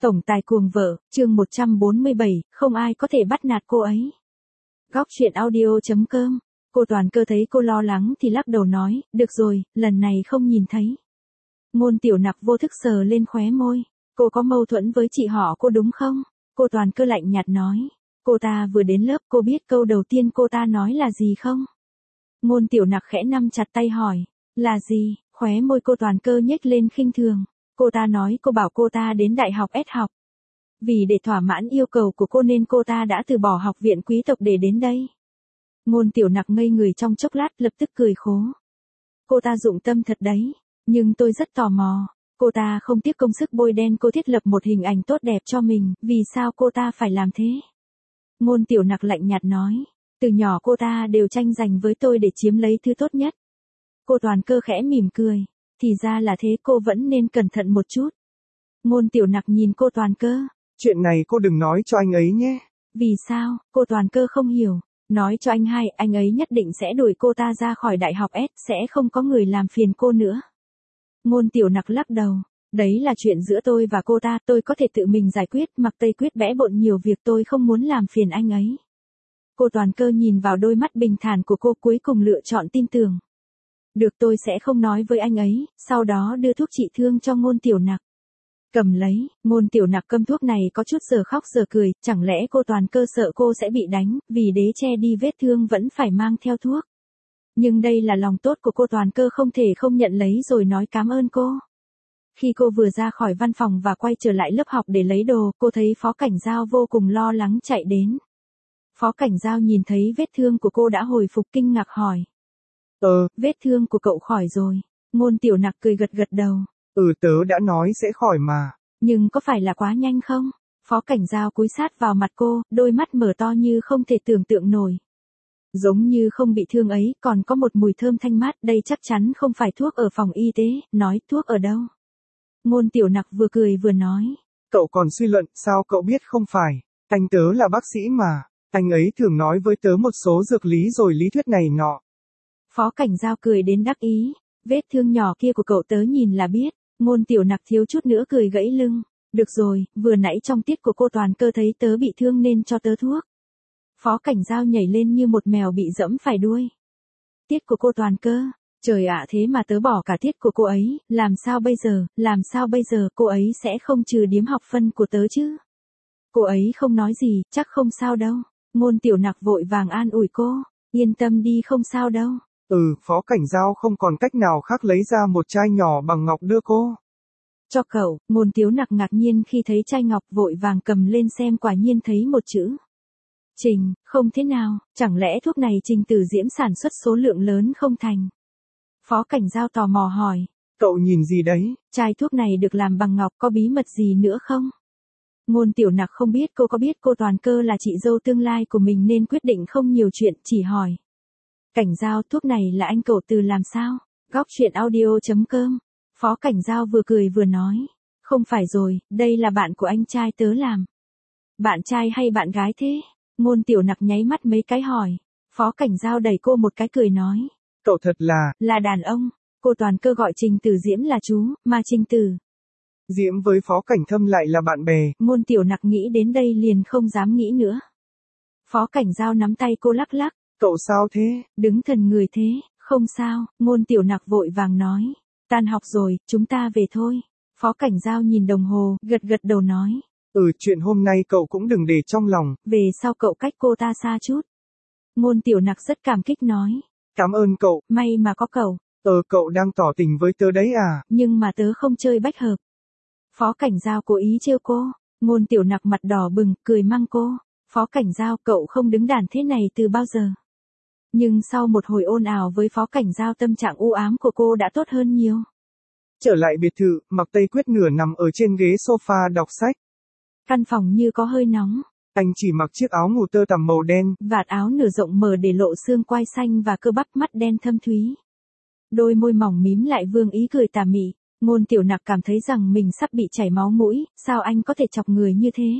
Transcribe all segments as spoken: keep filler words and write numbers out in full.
Tổng tài cuồng vợ, chương một trăm bốn mươi bảy, không ai có thể bắt nạt cô ấy. Góc truyện audio chấm com. Cô Toàn Cơ thấy cô lo lắng thì lắc đầu nói, được rồi, lần này không nhìn thấy. Ngôn Tiểu Nặc vô thức sờ lên khóe môi. Cô có mâu thuẫn với chị họ cô đúng không? Cô Toàn Cơ lạnh nhạt nói. Cô ta vừa đến lớp, cô biết câu đầu tiên cô ta nói là gì không? Ngôn Tiểu Nặc khẽ nắm chặt tay hỏi. Là gì? Khóe môi cô Toàn Cơ nhếch lên khinh thường. Cô ta nói cô bảo cô ta đến đại học S học. Vì để thỏa mãn yêu cầu của cô nên cô ta đã từ bỏ học viện quý tộc để đến đây. Ngôn Tiểu Nặc ngây người trong chốc lát lập tức cười khố. Cô ta dụng tâm thật đấy. Nhưng tôi rất tò mò. Cô ta không tiếc công sức bôi đen cô thiết lập một hình ảnh tốt đẹp cho mình. Vì sao cô ta phải làm thế? Ngôn Tiểu Nặc lạnh nhạt nói. Từ nhỏ cô ta đều tranh giành với tôi để chiếm lấy thứ tốt nhất. Cô Toàn Cơ khẽ mỉm cười. Thì ra là thế, cô vẫn nên cẩn thận một chút. Ngôn Tiểu Nặc nhìn cô Toàn Cơ. Chuyện này cô đừng nói cho anh ấy nhé. Vì sao? Cô Toàn Cơ không hiểu. Nói cho anh hai, anh ấy nhất định sẽ đuổi cô ta ra khỏi đại học S, sẽ không có người làm phiền cô nữa. Ngôn Tiểu Nặc lắc đầu. Đấy là chuyện giữa tôi và cô ta, tôi có thể tự mình giải quyết, mặc Tây Quyết bẽ bộn nhiều việc, tôi không muốn làm phiền anh ấy. Cô Toàn Cơ nhìn vào đôi mắt bình thản của cô, cuối cùng lựa chọn tin tưởng. Được, tôi sẽ không nói với anh ấy, sau đó đưa thuốc trị thương cho Ngôn Tiểu Nặc. Cầm lấy. Ngôn Tiểu Nặc cầm thuốc này có chút giờ khóc giờ cười, chẳng lẽ cô Toàn Cơ sợ cô sẽ bị đánh, vì đế che đi vết thương vẫn phải mang theo thuốc. Nhưng đây là lòng tốt của cô Toàn Cơ, không thể không nhận lấy rồi nói cảm ơn cô. Khi cô vừa ra khỏi văn phòng và quay trở lại lớp học để lấy đồ, cô thấy Phó Cảnh Giao vô cùng lo lắng chạy đến. Phó Cảnh Giao nhìn thấy vết thương của cô đã hồi phục, kinh ngạc hỏi. Ờ, vết thương của cậu khỏi rồi. Ngôn Tiểu Nặc cười gật gật đầu. Ừ, tớ đã nói sẽ khỏi mà. Nhưng có phải là quá nhanh không? Phó Cảnh Giao cúi sát vào mặt cô, đôi mắt mở to như không thể tưởng tượng nổi. Giống như không bị thương ấy, còn có một mùi thơm thanh mát, đây chắc chắn không phải thuốc ở phòng y tế, nói thuốc ở đâu? Ngôn Tiểu Nặc vừa cười vừa nói. Cậu còn suy luận, sao cậu biết không phải? Anh tớ là bác sĩ mà, anh ấy thường nói với tớ một số dược lý rồi lý thuyết này nọ. Phó Cảnh Giao cười đến đắc ý. Vết thương nhỏ kia của cậu tớ nhìn là biết. Ngôn Tiểu Nặc thiếu chút nữa cười gãy lưng. Được rồi, vừa nãy trong tiết của cô Toàn Cơ thấy tớ bị thương nên cho tớ thuốc. Phó Cảnh Giao nhảy lên như một mèo bị dẫm phải đuôi. Tiết của cô Toàn Cơ. Trời ạ, thế mà tớ bỏ cả tiết của cô ấy, làm sao bây giờ, làm sao bây giờ, cô ấy sẽ không trừ điếm học phân của tớ chứ? Cô ấy không nói gì, chắc không sao đâu. Ngôn Tiểu Nặc vội vàng an ủi cô. Yên tâm đi, không sao đâu. Ừ, Phó Cảnh Giao không còn cách nào khác lấy ra một chai nhỏ bằng ngọc đưa cô. Cho cậu. Ngôn Tiểu Nặc ngạc nhiên khi thấy chai ngọc, vội vàng cầm lên xem, quả nhiên thấy một chữ. Trình, không thế nào, chẳng lẽ thuốc này Trình Tử Diễm sản xuất số lượng lớn không thành? Phó Cảnh Giao tò mò hỏi. Cậu nhìn gì đấy? Chai thuốc này được làm bằng ngọc, có bí mật gì nữa không? Ngôn Tiểu Nặc không biết cô có biết cô Toàn Cơ là chị dâu tương lai của mình nên quyết định không nhiều chuyện, chỉ hỏi. Cảnh Giao, thuốc này là anh cậu Từ làm sao? Góc truyện audio chấm com. Phó Cảnh Giao vừa cười vừa nói. Không phải rồi, đây là bạn của anh trai tớ làm. Bạn trai hay bạn gái thế? Ngôn Tiểu Nặc nháy mắt mấy cái hỏi. Phó Cảnh Giao đẩy cô một cái cười nói. Cậu thật là... Là đàn ông. Cô Toàn Cơ gọi Trình Tử Diễm là chú, mà Trình Tử Diễm với Phó Cảnh Thâm lại là bạn bè. Ngôn Tiểu Nặc nghĩ đến đây liền không dám nghĩ nữa. Phó Cảnh Giao nắm tay cô lắc lắc. Cậu sao thế? Đứng thần người thế, không sao, Ngôn Tiểu Nặc vội vàng nói. Tan học rồi, chúng ta về thôi. Phó Cảnh Giao nhìn đồng hồ, gật gật đầu nói. Ừ, chuyện hôm nay cậu cũng đừng để trong lòng. Về sau cậu cách cô ta xa chút. Ngôn Tiểu Nặc rất cảm kích nói. Cảm ơn cậu. May mà có cậu. Ờ, cậu đang tỏ tình với tớ đấy à? Nhưng mà tớ không chơi bách hợp. Phó Cảnh Giao cố ý trêu cô. Ngôn Tiểu Nặc mặt đỏ bừng, cười măng cô. Phó Cảnh Giao, cậu không đứng đàn thế này từ bao giờ? Nhưng sau một hồi ồn ào với Phó Cảnh Giao, tâm trạng u ám của cô đã tốt hơn nhiều. Trở lại biệt thự, mặc Tây Quyết nửa nằm ở trên ghế sofa đọc sách. Căn phòng như có hơi nóng. Anh chỉ mặc chiếc áo ngủ tơ tằm màu đen. Vạt áo nửa rộng mở để lộ xương quai xanh và cơ bắp, mắt đen thâm thúy. Đôi môi mỏng mím lại vương ý cười tà mị. Ngôn Tiểu Nặc cảm thấy rằng mình sắp bị chảy máu mũi, sao anh có thể chọc người như thế?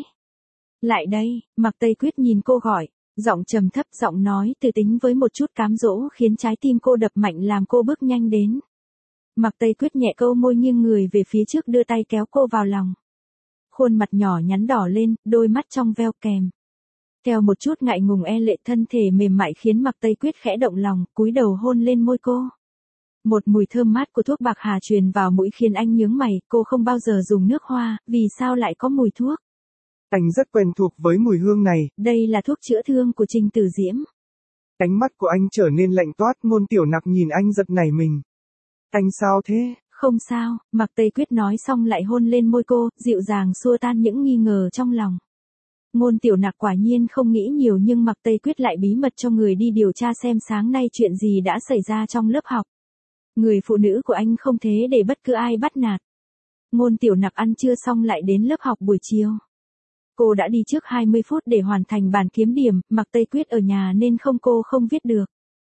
Lại đây, mặc Tây Quyết nhìn cô gọi. Giọng trầm thấp, giọng nói từ tính với một chút cám dỗ khiến trái tim cô đập mạnh làm cô bước nhanh đến. Mặc Tây Quyết nhẹ câu môi nghiêng người về phía trước đưa tay kéo cô vào lòng. khuôn mặt nhỏ nhắn đỏ lên, đôi mắt trong veo kèm theo một chút ngại ngùng e lệ, thân thể mềm mại khiến Mạc Tây Quyết khẽ động lòng, cúi đầu hôn lên môi cô. Một mùi thơm mát của thuốc bạc hà truyền vào mũi khiến anh nhướng mày, cô không bao giờ dùng nước hoa, vì sao lại có mùi thuốc? Anh rất quen thuộc với mùi hương này. Đây là thuốc chữa thương của Trình Tử Diễm. Ánh mắt của anh trở nên lạnh toát, Ngôn Tiểu Nặc nhìn anh giật nảy mình. Anh sao thế? Không sao, Mạc Tây Quyết nói xong lại hôn lên môi cô, dịu dàng xua tan những nghi ngờ trong lòng. Ngôn Tiểu Nặc quả nhiên không nghĩ nhiều nhưng Mạc Tây Quyết lại bí mật cho người đi điều tra xem sáng nay chuyện gì đã xảy ra trong lớp học. Người phụ nữ của anh không thế để bất cứ ai bắt nạt. Ngôn Tiểu Nặc ăn trưa xong lại đến lớp học buổi chiều. Cô đã đi trước hai mươi phút để hoàn thành bản kiếm điểm, Mạc Tây Quyết ở nhà nên không cô không viết được.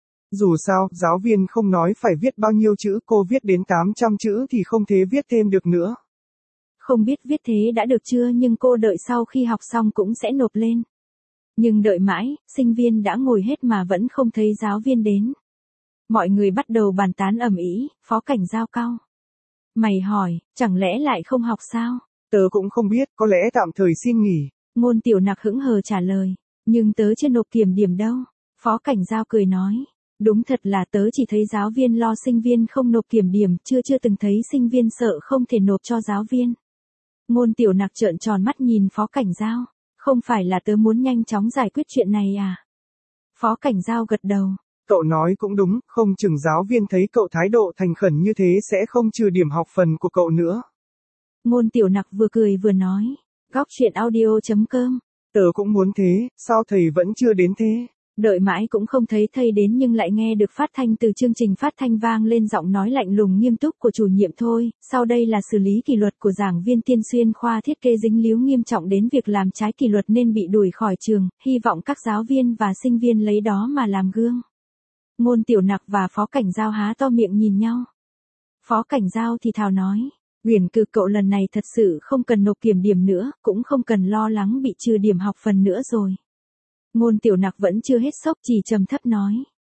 Dù sao, giáo viên không nói phải viết bao nhiêu chữ, cô viết đến tám trăm chữ thì không thể viết thêm được nữa. Không biết viết thế đã được chưa nhưng cô đợi sau khi học xong cũng sẽ nộp lên. Nhưng đợi mãi, sinh viên đã ngồi hết mà vẫn không thấy giáo viên đến. Mọi người bắt đầu bàn tán ầm ĩ, Phó Cảnh Giao cau mày hỏi, chẳng lẽ lại không học sao? Tớ cũng không biết, có lẽ tạm thời xin nghỉ. Ngôn Tiểu Nặc hững hờ trả lời, nhưng tớ chưa nộp kiểm điểm đâu. Phó Cảnh Giao cười nói, đúng thật là tớ chỉ thấy giáo viên lo sinh viên không nộp kiểm điểm, chưa chưa từng thấy sinh viên sợ không thể nộp cho giáo viên. Ngôn Tiểu Nặc trợn tròn mắt nhìn Phó Cảnh Giao, không phải là tớ muốn nhanh chóng giải quyết chuyện này à? Phó Cảnh Giao gật đầu. Cậu nói cũng đúng, không chừng giáo viên thấy cậu thái độ thành khẩn như thế sẽ không trừ điểm học phần của cậu nữa. Ngôn Tiểu Nặc vừa cười vừa nói, góc truyện audio chấm com. Tớ cũng muốn thế, sao thầy vẫn chưa đến thế? Đợi mãi cũng không thấy thầy đến nhưng lại nghe được phát thanh từ chương trình phát thanh vang lên giọng nói lạnh lùng nghiêm túc của chủ nhiệm thôi, sau đây là xử lý kỷ luật của giảng viên Tiên Xuyên khoa thiết kế dính líu nghiêm trọng đến việc làm trái kỷ luật nên bị đuổi khỏi trường, hy vọng các giáo viên và sinh viên lấy đó mà làm gương. Ngôn Tiểu Nặc và Phó Cảnh Giao há to miệng nhìn nhau. Phó Cảnh Giao thì thào nói, Uyển Cừ cậu lần này thật sự không cần nộp kiểm điểm nữa, cũng không cần lo lắng bị trừ điểm học phần nữa rồi. Ngôn Tiểu Nặc vẫn chưa hết sốc chỉ trầm thấp nói.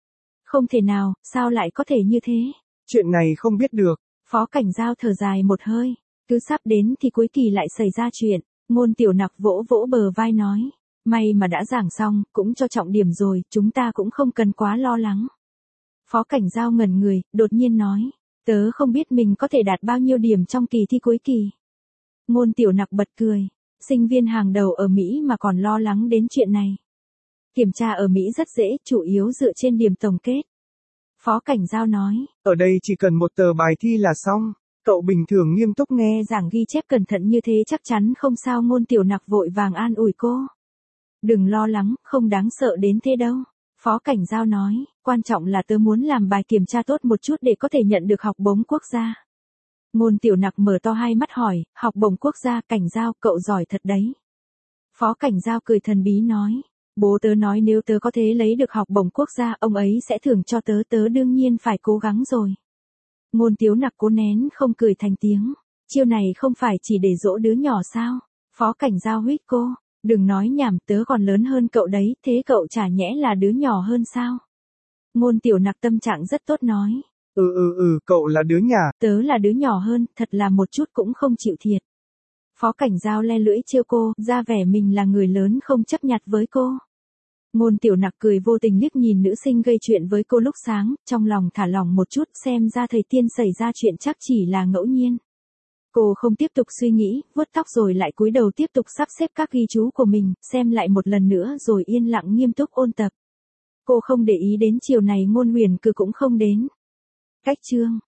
Không thể nào, sao lại có thể như thế? Chuyện này không biết được. Phó Cảnh Giao thở dài một hơi, cứ sắp đến thì cuối kỳ lại xảy ra chuyện. Ngôn Tiểu Nặc vỗ vỗ bờ vai nói, may mà đã giảng xong, cũng cho trọng điểm rồi, chúng ta cũng không cần quá lo lắng. Phó Cảnh Giao ngẩn người, đột nhiên nói, tớ không biết mình có thể đạt bao nhiêu điểm trong kỳ thi cuối kỳ. Ngôn Tiểu Nặc bật cười, sinh viên hàng đầu ở Mỹ mà còn lo lắng đến chuyện này. Kiểm tra ở Mỹ rất dễ, chủ yếu dựa trên điểm tổng kết. Phó Cảnh Giao nói, ở đây chỉ cần một tờ bài thi là xong, cậu bình thường nghiêm túc nghe giảng ghi chép cẩn thận như thế chắc chắn không sao. Ngôn Tiểu Nặc vội vàng an ủi cô. Đừng lo lắng, không đáng sợ đến thế đâu. Phó Cảnh Giao nói, quan trọng là tớ muốn làm bài kiểm tra tốt một chút để có thể nhận được học bổng quốc gia. Ngôn Tiểu Nặc mở to hai mắt hỏi, học bổng quốc gia? Cảnh Giao, cậu giỏi thật đấy. Phó Cảnh Giao cười thần bí nói, bố tớ nói nếu tớ có thể lấy được học bổng quốc gia, ông ấy sẽ thưởng cho tớ, tớ đương nhiên phải cố gắng rồi. Ngôn Tiểu Nặc cố nén không cười thành tiếng, chiêu này không phải chỉ để dỗ đứa nhỏ sao? Phó Cảnh Giao huýt cô, đừng nói nhảm, tớ còn lớn hơn cậu đấy, thế cậu chả nhẽ là đứa nhỏ hơn sao? Ngôn Tiểu Nặc tâm trạng rất tốt nói, ừ ừ ừ, cậu là đứa nhà, tớ là đứa nhỏ hơn, thật là một chút cũng không chịu thiệt. Phó Cảnh Giao le lưỡi trêu cô, ra vẻ mình là người lớn không chấp nhặt với cô. Ngôn Tiểu Nặc cười vô tình liếc nhìn nữ sinh gây chuyện với cô lúc sáng, trong lòng thả lỏng một chút, xem ra thầy Tiên xảy ra chuyện chắc chỉ là ngẫu nhiên. Cô không tiếp tục suy nghĩ, vuốt tóc rồi lại cúi đầu tiếp tục sắp xếp các ghi chú của mình, xem lại một lần nữa rồi yên lặng nghiêm túc ôn tập. Cô không để ý đến chiều này Ngôn Huyền Cừ cũng không đến. Cách chương